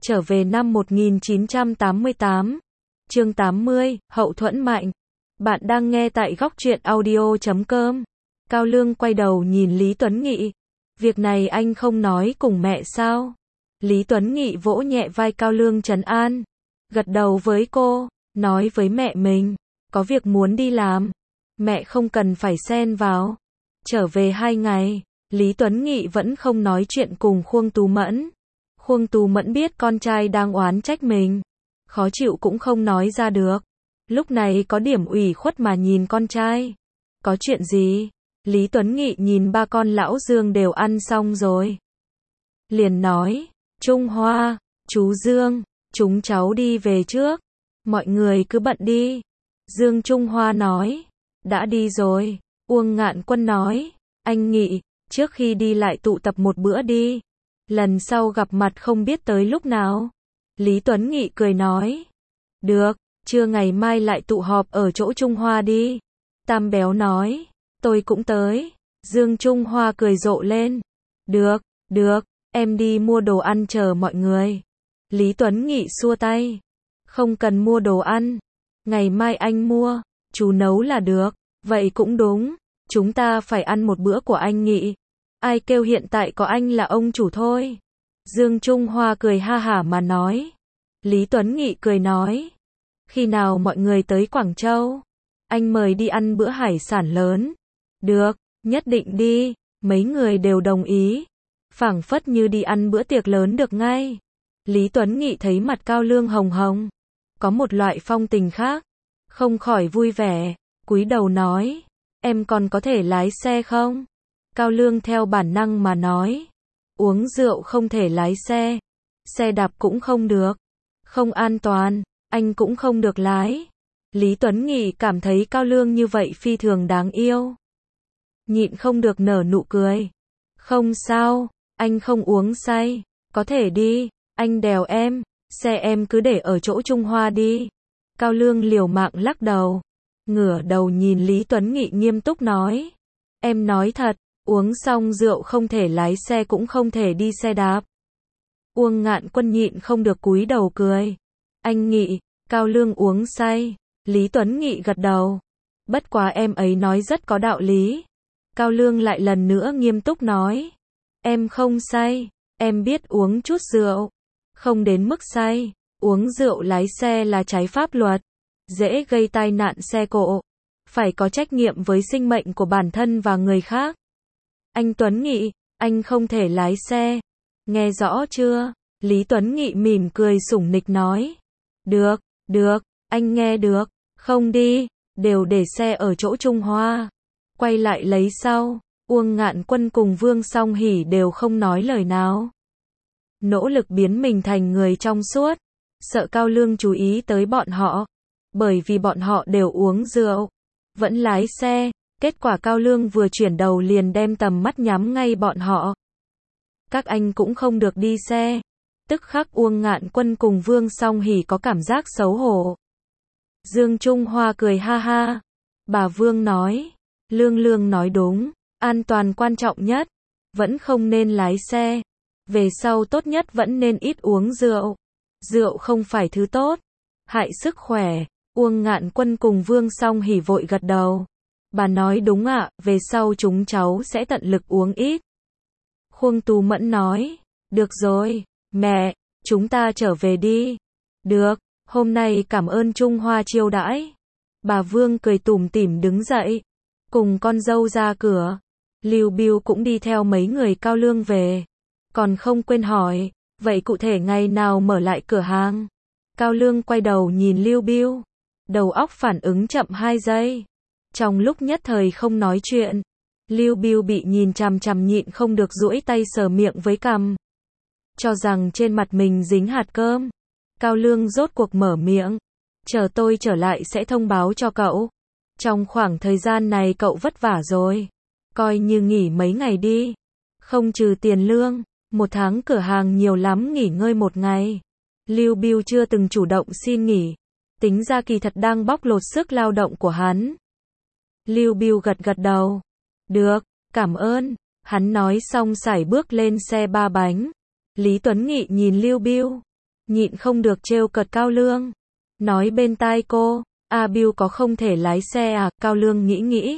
Trở về năm 1988. Chương 80, Hậu thuẫn mạnh. Bạn đang nghe tại góc truyện audio.com. Cao Lương quay đầu nhìn Lý Tuấn Nghị. Việc này anh không nói cùng mẹ sao? Lý Tuấn Nghị vỗ nhẹ vai Cao Lương trấn an. Gật đầu với cô, nói với mẹ mình, có việc muốn đi làm. Mẹ không cần phải xen vào. Trở về 2 ngày, Lý Tuấn Nghị vẫn không nói chuyện cùng Khuông Tú Mẫn. Khuông Tú Mẫn biết con trai đang oán trách mình. Khó chịu cũng không nói ra được. Lúc này có điểm ủy khuất mà nhìn con trai. Có chuyện gì? Lý Tuấn Nghị nhìn ba con lão Dương đều ăn xong rồi. Liền nói, Trung Hoa, chú Dương, chúng cháu đi về trước. Mọi người cứ bận đi. Dương Trung Hoa nói, đã đi rồi. Uông Ngạn Quân nói, anh Nghị, trước khi đi lại tụ tập một bữa đi. Lần sau gặp mặt không biết tới lúc nào. Lý Tuấn Nghị cười nói, được, trưa ngày mai lại tụ họp ở chỗ Trung Hoa đi. Tam Béo nói, tôi cũng tới. Dương Trung Hoa cười rộ lên. Được, em đi mua đồ ăn chờ mọi người. Lý Tuấn Nghị xua tay. Không cần mua đồ ăn. Ngày mai anh mua, chú nấu là được. Vậy cũng đúng, chúng ta phải ăn một bữa của anh Nghị. Ai kêu hiện tại có anh là ông chủ thôi. Dương Trung Hoa cười ha hả mà nói. Lý Tuấn Nghị cười nói, khi nào mọi người tới Quảng Châu, anh mời đi ăn bữa hải sản lớn. Được, nhất định đi. Mấy người đều đồng ý. Phảng phất như đi ăn bữa tiệc lớn được ngay. Lý Tuấn Nghị thấy mặt Cao Lương hồng hồng, có một loại phong tình khác, không khỏi vui vẻ, cúi đầu nói, em còn có thể lái xe không? Cao Lương theo bản năng mà nói, uống rượu không thể lái xe, xe đạp cũng không được, không an toàn, anh cũng không được lái. Lý Tuấn Nghị cảm thấy Cao Lương như vậy phi thường đáng yêu. Nhịn không được nở nụ cười. Không sao, anh không uống say, có thể đi, anh đèo em, xe em cứ để ở chỗ Trung Hoa đi. Cao Lương liều mạng lắc đầu, ngửa đầu nhìn Lý Tuấn Nghị nghiêm túc nói, em nói thật, uống xong rượu không thể lái xe cũng không thể đi xe đạp. Uông Ngạn Quân nhịn không được cúi đầu cười. Anh Nghị, Cao Lương uống say. Lý Tuấn Nghị gật đầu. Bất quá em ấy nói rất có đạo lý. Cao Lương lại lần nữa nghiêm túc nói. Em không say, em biết uống chút rượu. Không đến mức say, uống rượu lái xe là trái pháp luật. Dễ gây tai nạn xe cộ. Phải có trách nhiệm với sinh mệnh của bản thân và người khác. Anh Tuấn Nghị, anh không thể lái xe. Nghe rõ chưa? Lý Tuấn Nghị mỉm cười sủng nịch nói. Được, anh nghe được. Không đi, đều để xe ở chỗ Trung Hoa. Quay lại lấy sau. Uông Ngạn Quân cùng Vương Song Hỷ đều không nói lời nào. Nỗ lực biến mình thành người trong suốt. Sợ Cao Lương chú ý tới bọn họ. Bởi vì bọn họ đều uống rượu. Vẫn lái xe. Kết quả Cao Lương vừa chuyển đầu liền đem tầm mắt nhắm ngay bọn họ. Các anh cũng không được đi xe. Tức khắc Uông Ngạn Quân cùng Vương Song Hỷ có cảm giác xấu hổ. Dương Trung Hoa cười ha ha. Bà Vương nói. Lương nói đúng. An toàn quan trọng nhất. Vẫn không nên lái xe. Về sau tốt nhất vẫn nên ít uống rượu. Rượu không phải thứ tốt. Hại sức khỏe. Uông Ngạn Quân cùng Vương Song Hỷ vội gật đầu. Bà nói đúng ạ, về sau chúng cháu sẽ tận lực uống ít. Khuông Tú Mẫn nói. Được rồi, mẹ, chúng ta trở về đi. Được, hôm nay cảm ơn Trung Hoa chiêu đãi. Bà Vương cười tủm tỉm đứng dậy. Cùng con dâu ra cửa. Lưu Biêu cũng đi theo mấy người Cao Lương về. Còn không quên hỏi, vậy cụ thể ngày nào mở lại cửa hàng? Cao Lương quay đầu nhìn Lưu Biêu. Đầu óc phản ứng chậm 2 giây. Trong lúc nhất thời không nói chuyện. Lưu Biêu bị nhìn chằm chằm nhịn không được duỗi tay sờ miệng với cằm. Cho rằng trên mặt mình dính hạt cơm. Cao Lương rốt cuộc mở miệng. Chờ tôi trở lại sẽ thông báo cho cậu. Trong khoảng thời gian này cậu vất vả rồi. Coi như nghỉ mấy ngày đi. Không trừ tiền lương. 1 tháng cửa hàng nhiều lắm nghỉ ngơi 1 ngày. Lưu Biêu chưa từng chủ động xin nghỉ. Tính ra kỳ thật đang bóc lột sức lao động của hắn. Lưu Biêu gật đầu. Được, cảm ơn. Hắn nói xong sải bước lên xe 3 bánh. Lý Tuấn Nghị nhìn Lưu Biêu. nhịn không được trêu cợt Cao Lương. Nói bên tai cô, A Bill có không thể lái xe à? Cao Lương nghĩ nghĩ.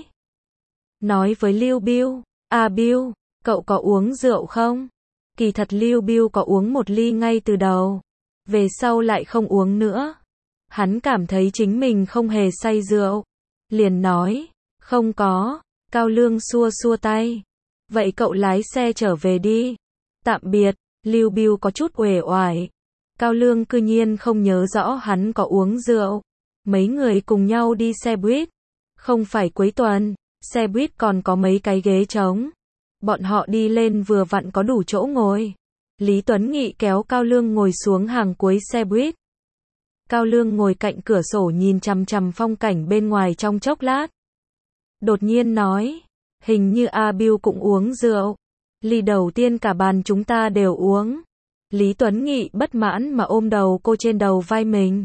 Nói với Lưu Bill, A Bill, cậu có uống rượu không? Kỳ thật Lưu Bill có uống một ly ngay từ đầu. Về sau lại không uống nữa. Hắn cảm thấy chính mình không hề say rượu. Liền nói, không có. Cao Lương xua xua tay. Vậy cậu lái xe trở về đi. Tạm biệt. Lưu Bill có chút uể oải. Cao Lương cư nhiên không nhớ rõ hắn có uống rượu. Mấy người cùng nhau đi xe buýt. Không phải cuối tuần, xe buýt còn có mấy cái ghế trống. Bọn họ đi lên vừa vặn có đủ chỗ ngồi. Lý Tuấn Nghị kéo Cao Lương ngồi xuống hàng cuối xe buýt. Cao Lương ngồi cạnh cửa sổ nhìn chằm chằm phong cảnh bên ngoài trong chốc lát. Đột nhiên nói, hình như A Bill cũng uống rượu. Ly đầu tiên cả bàn chúng ta đều uống. Lý Tuấn Nghị bất mãn mà ôm đầu cô trên đầu vai mình.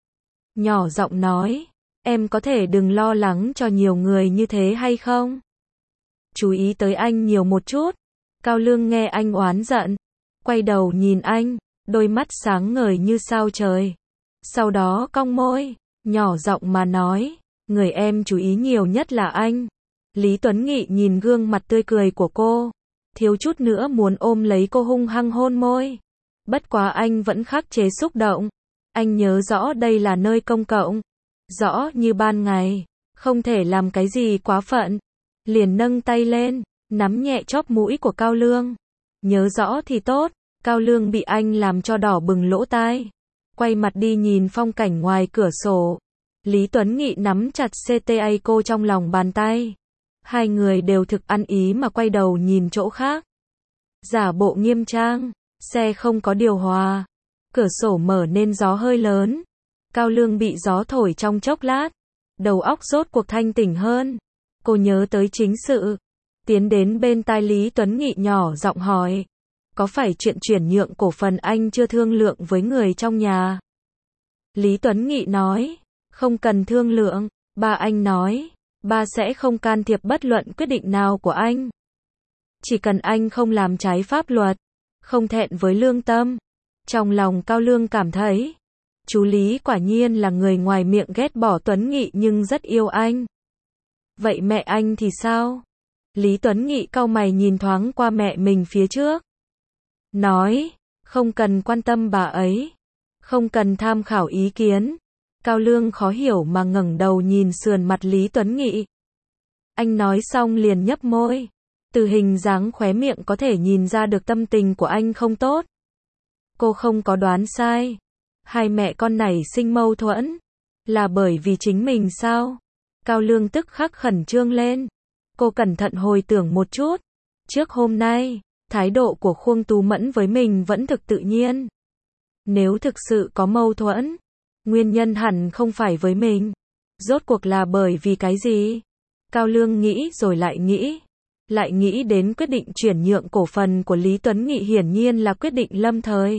Nhỏ giọng nói, em có thể đừng lo lắng cho nhiều người như thế hay không? Chú ý tới anh nhiều một chút. Cao Lương nghe anh oán giận. Quay đầu nhìn anh, đôi mắt sáng ngời như sao trời. Sau đó cong môi, nhỏ giọng mà nói, người em chú ý nhiều nhất là anh. Lý Tuấn Nghị nhìn gương mặt tươi cười của cô, thiếu chút nữa muốn ôm lấy cô hung hăng hôn môi. Bất quá anh vẫn khắc chế xúc động. Anh nhớ rõ đây là nơi công cộng. Rõ như ban ngày, không thể làm cái gì quá phận. Liền nâng tay lên, nắm nhẹ chóp mũi của Cao Lương. Nhớ rõ thì tốt. Cao Lương bị anh làm cho đỏ bừng lỗ tai. Quay mặt đi nhìn phong cảnh ngoài cửa sổ. Lý Tuấn Nghị nắm chặt CTA cô trong lòng bàn tay. Hai người đều thực ăn ý mà quay đầu nhìn chỗ khác. Giả bộ nghiêm trang. Xe không có điều hòa. Cửa sổ mở nên gió hơi lớn. Cao Lương bị gió thổi trong chốc lát. Đầu óc rốt cuộc thanh tỉnh hơn. Cô nhớ tới chính sự. Tiến đến bên tai Lý Tuấn Nghị nhỏ giọng hỏi. Có phải chuyện chuyển nhượng cổ phần anh chưa thương lượng với người trong nhà? Lý Tuấn Nghị nói. Không cần thương lượng. Ba anh nói. Ba sẽ không can thiệp bất luận quyết định nào của anh. Chỉ cần anh không làm trái pháp luật. Không thẹn với lương tâm. Trong lòng Cao Lương cảm thấy. Chú Lý quả nhiên là người ngoài miệng ghét bỏ Tuấn Nghị nhưng rất yêu anh. Vậy mẹ anh thì sao? Lý Tuấn Nghị cau mày nhìn thoáng qua mẹ mình phía trước. Nói, không cần quan tâm bà ấy. Không cần tham khảo ý kiến. Cao Lương khó hiểu mà ngẩng đầu nhìn sườn mặt Lý Tuấn Nghị. Anh nói xong liền nhấp môi. Từ hình dáng khóe miệng có thể nhìn ra được tâm tình của anh không tốt. Cô không có đoán sai. Hai mẹ con này sinh mâu thuẫn. Là bởi vì chính mình sao? Cao Lương tức khắc khẩn trương lên. Cô cẩn thận hồi tưởng một chút. Trước hôm nay, thái độ của Khuông Tú Mẫn với mình vẫn thực tự nhiên. Nếu thực sự có mâu thuẫn, nguyên nhân hẳn không phải với mình. Rốt cuộc là bởi vì cái gì? Cao Lương nghĩ rồi lại nghĩ. Lại nghĩ đến quyết định chuyển nhượng cổ phần của Lý Tuấn Nghị hiển nhiên là quyết định lâm thời.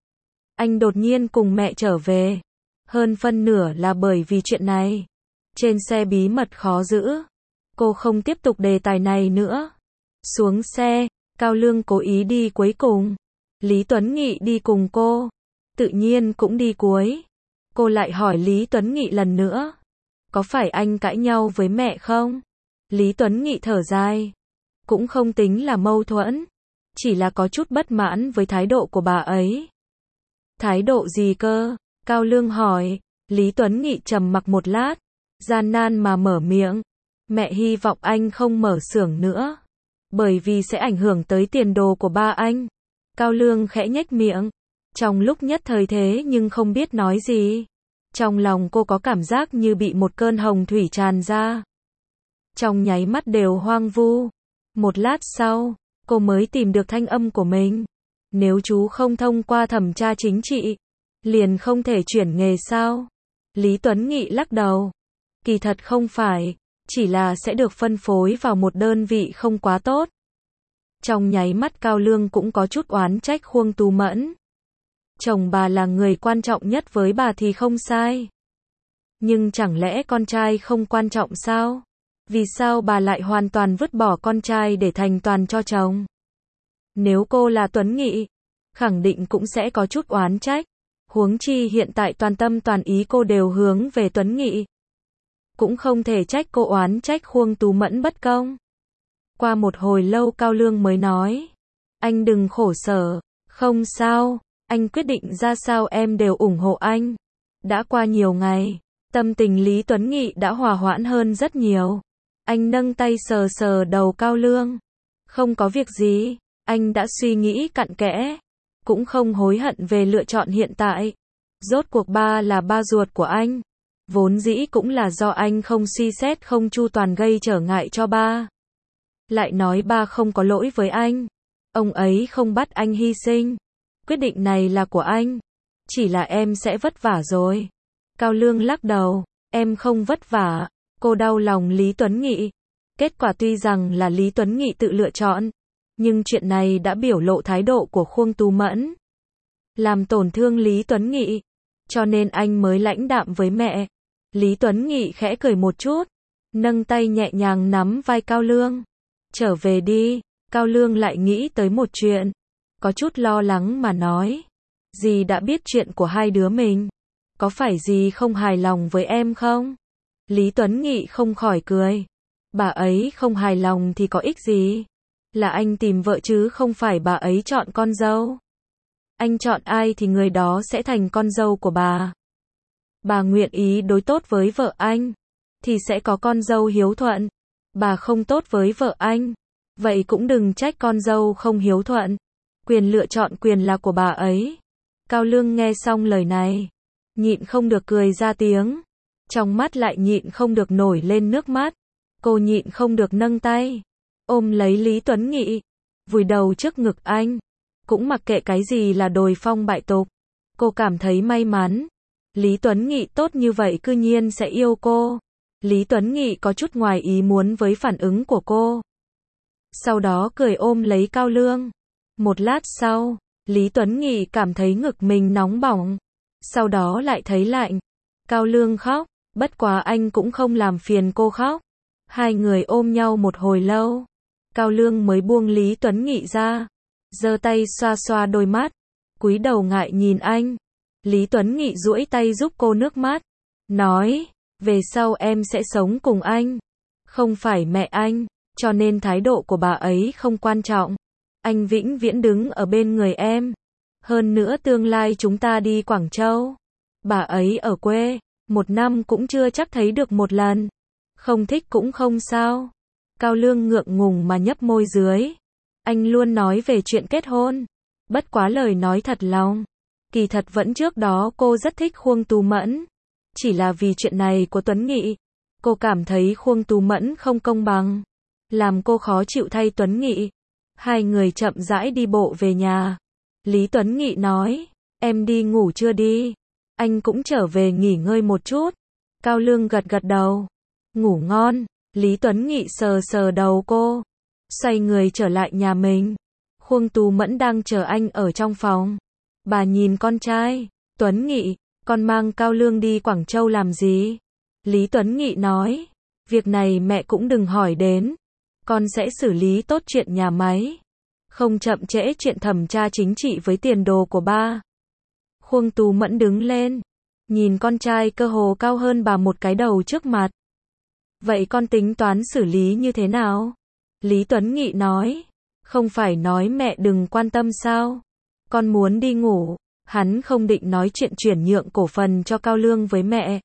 Anh đột nhiên cùng mẹ trở về. Hơn phân nửa là bởi vì chuyện này. Trên xe bí mật khó giữ. Cô không tiếp tục đề tài này nữa. Xuống xe, Cao Lương cố ý đi cuối cùng. Lý Tuấn Nghị đi cùng cô. Tự nhiên cũng đi cuối. Cô lại hỏi Lý Tuấn Nghị lần nữa. Có phải anh cãi nhau với mẹ không? Lý Tuấn Nghị thở dài. Cũng không tính là mâu thuẫn. Chỉ là có chút bất mãn với thái độ của bà ấy. Thái độ gì cơ? Cao Lương hỏi. Lý Tuấn Nghị trầm mặc một lát. Gian nan mà mở miệng. Mẹ hy vọng anh không mở xưởng nữa. Bởi vì sẽ ảnh hưởng tới tiền đồ của ba anh. Cao Lương khẽ nhếch miệng. Trong lúc nhất thời thế nhưng không biết nói gì. Trong lòng cô có cảm giác như bị một cơn hồng thủy tràn ra. Trong nháy mắt đều hoang vu. Một lát sau, cô mới tìm được thanh âm của mình. Nếu chú không thông qua thẩm tra chính trị, liền không thể chuyển nghề sao? Lý Tuấn Nghị lắc đầu. Kỳ thật không phải, chỉ là sẽ được phân phối vào một đơn vị không quá tốt. Trong nháy mắt Cao Lương cũng có chút oán trách Khuông Tú Mẫn. Chồng bà là người quan trọng nhất với bà thì không sai. Nhưng chẳng lẽ con trai không quan trọng sao? Vì sao bà lại hoàn toàn vứt bỏ con trai để thành toàn cho chồng? Nếu cô là Tuấn Nghị, khẳng định cũng sẽ có chút oán trách. Huống chi hiện tại toàn tâm toàn ý cô đều hướng về Tuấn Nghị. Cũng không thể trách cô oán trách Khuông Tú Mẫn bất công. Qua một hồi lâu Cao Lương mới nói. Anh đừng khổ sở, không sao, anh quyết định ra sao em đều ủng hộ anh. Đã qua nhiều ngày, tâm tình Lý Tuấn Nghị đã hòa hoãn hơn rất nhiều. Anh nâng tay sờ sờ đầu Cao Lương. Không có việc gì, anh đã suy nghĩ cặn kẽ. Cũng không hối hận về lựa chọn hiện tại. Rốt cuộc ba là ba ruột của anh. Vốn dĩ cũng là do anh không suy xét không chu toàn gây trở ngại cho ba. Lại nói ba không có lỗi với anh. Ông ấy không bắt anh hy sinh. Quyết định này là của anh. Chỉ là em sẽ vất vả rồi. Cao Lương lắc đầu. Em không vất vả. Cô đau lòng Lý Tuấn Nghị. Kết quả tuy rằng là Lý Tuấn Nghị tự lựa chọn. Nhưng chuyện này đã biểu lộ thái độ của Khuông Tú Mẫn. Làm tổn thương Lý Tuấn Nghị. Cho nên anh mới lãnh đạm với mẹ. Lý Tuấn Nghị khẽ cười một chút. Nâng tay nhẹ nhàng nắm vai Cao Lương. Trở về đi. Cao Lương lại nghĩ tới một chuyện. Có chút lo lắng mà nói. Dì đã biết chuyện của hai đứa mình. Có phải dì không hài lòng với em không? Lý Tuấn Nghị không khỏi cười. Bà ấy không hài lòng thì có ích gì? Là anh tìm vợ chứ không phải bà ấy chọn con dâu. Anh chọn ai thì người đó sẽ thành con dâu của bà. Bà nguyện ý đối tốt với vợ anh, thì sẽ có con dâu hiếu thuận. Bà không tốt với vợ anh, vậy cũng đừng trách con dâu không hiếu thuận. Quyền lựa chọn quyền là của bà ấy. Cao Lương nghe xong lời này, nhịn không được cười ra tiếng. Trong mắt lại nhịn không được nổi lên nước mắt. Cô nhịn không được nâng tay, ôm lấy Lý Tuấn Nghị, vùi đầu trước ngực anh. Cũng mặc kệ cái gì là đồi phong bại tục. Cô cảm thấy may mắn. Lý Tuấn Nghị tốt như vậy cư nhiên sẽ yêu cô. Lý Tuấn Nghị có chút ngoài ý muốn với phản ứng của cô. Sau đó cười ôm lấy Cao Lương. Một lát sau, Lý Tuấn Nghị cảm thấy ngực mình nóng bỏng. Sau đó lại thấy lạnh. Cao Lương khóc, bất quá anh cũng không làm phiền cô khóc. Hai người ôm nhau một hồi lâu. Cao Lương mới buông Lý Tuấn Nghị ra. Giơ tay xoa xoa đôi mắt. Cúi đầu ngại nhìn anh. Lý Tuấn Nghị duỗi tay giúp cô nước mắt. Nói, về sau em sẽ sống cùng anh. Không phải mẹ anh, cho nên thái độ của bà ấy không quan trọng. Anh vĩnh viễn đứng ở bên người em. Hơn nữa tương lai chúng ta đi Quảng Châu. Bà ấy ở quê, 1 năm cũng chưa chắc thấy được một lần. Không thích cũng không sao. Cao Lương ngượng ngùng mà nhấp môi dưới. Anh luôn nói về chuyện kết hôn. Bất quá lời nói thật lòng. Kỳ thật vẫn trước đó cô rất thích Khuông Tú Mẫn. Chỉ là vì chuyện này của Tuấn Nghị. Cô cảm thấy Khuông Tú Mẫn không công bằng. Làm cô khó chịu thay Tuấn Nghị. Hai người chậm rãi đi bộ về nhà. Lý Tuấn Nghị nói. Em đi ngủ chưa đi? Anh cũng trở về nghỉ ngơi một chút. Cao Lương gật gật đầu. Ngủ ngon. Lý Tuấn Nghị sờ sờ đầu cô. Xoay người trở lại nhà mình. Khuông Tú Mẫn đang chờ anh ở trong phòng. Bà nhìn con trai. Tuấn Nghị, con mang Cao Lương đi Quảng Châu làm gì? Lý Tuấn Nghị nói. Việc này mẹ cũng đừng hỏi đến. Con sẽ xử lý tốt chuyện nhà máy. Không chậm trễ chuyện thẩm tra chính trị với tiền đồ của ba. Khuông Tú Mẫn đứng lên. Nhìn con trai cơ hồ cao hơn bà một cái đầu trước mặt. Vậy con tính toán xử lý như thế nào? Lý Tuấn Nghị nói. Không phải nói mẹ đừng quan tâm sao? Con muốn đi ngủ. Hắn không định nói chuyện chuyển nhượng cổ phần cho Cao Lương với mẹ.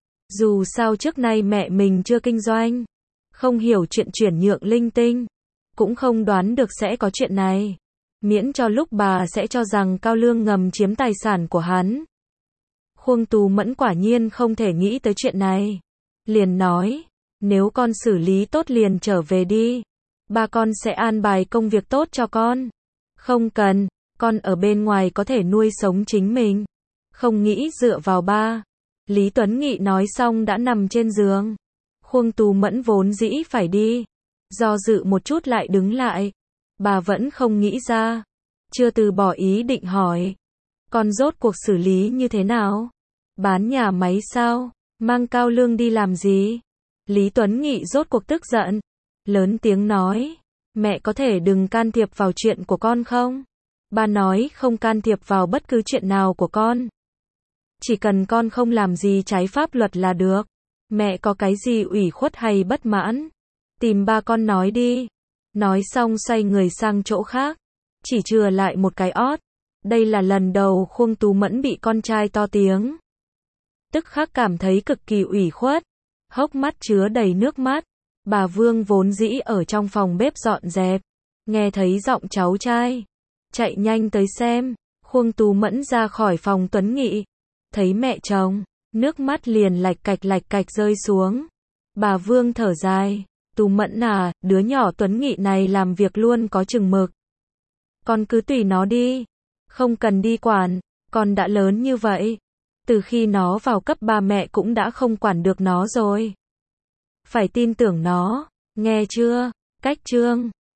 Dù sao trước nay mẹ mình chưa kinh doanh. Không hiểu chuyện chuyển nhượng linh tinh. Cũng không đoán được sẽ có chuyện này. Miễn cho lúc bà sẽ cho rằng Cao Lương ngầm chiếm tài sản của hắn. Khuông Tú Mẫn quả nhiên không thể nghĩ tới chuyện này. Liền nói. Nếu con xử lý tốt liền trở về đi. Ba con sẽ an bài công việc tốt cho con. Không cần, con ở bên ngoài có thể nuôi sống chính mình. Không nghĩ dựa vào ba. Lý Tuấn Nghị nói xong đã nằm trên giường. Khuông Tú Mẫn vốn dĩ phải đi. Do dự một chút lại đứng lại. Bà vẫn không nghĩ ra. Chưa từ bỏ ý định hỏi. Con rốt cuộc xử lý như thế nào? Bán nhà máy sao? Mang Cao Lương đi làm gì? Lý Tuấn Nghị rốt cuộc tức giận. Lớn tiếng nói. Mẹ có thể đừng can thiệp vào chuyện của con không? Ba nói không can thiệp vào bất cứ chuyện nào của con. Chỉ cần con không làm gì trái pháp luật là được. Mẹ có cái gì ủy khuất hay bất mãn? Tìm ba con nói đi. Nói xong xoay người sang chỗ khác. Chỉ chừa lại một cái ót. Đây là lần đầu Khuông Tú Mẫn bị con trai to tiếng. Tức khắc cảm thấy cực kỳ ủy khuất. Hốc mắt chứa đầy nước mắt. Bà Vương vốn dĩ ở trong phòng bếp dọn dẹp. Nghe thấy giọng cháu trai. Chạy nhanh tới xem. Khuông Tú Mẫn ra khỏi phòng Tuấn Nghị. Thấy mẹ chồng. Nước mắt liền lạch cạch rơi xuống. Bà Vương thở dài. Tú Mẫn à, đứa nhỏ Tuấn Nghị này làm việc luôn có chừng mực. Con cứ tùy nó đi. Không cần đi quản. Con đã lớn như vậy. Từ khi nó vào cấp 3 mẹ cũng đã không quản được nó rồi. Phải tin tưởng nó. Nghe chưa? Cách chương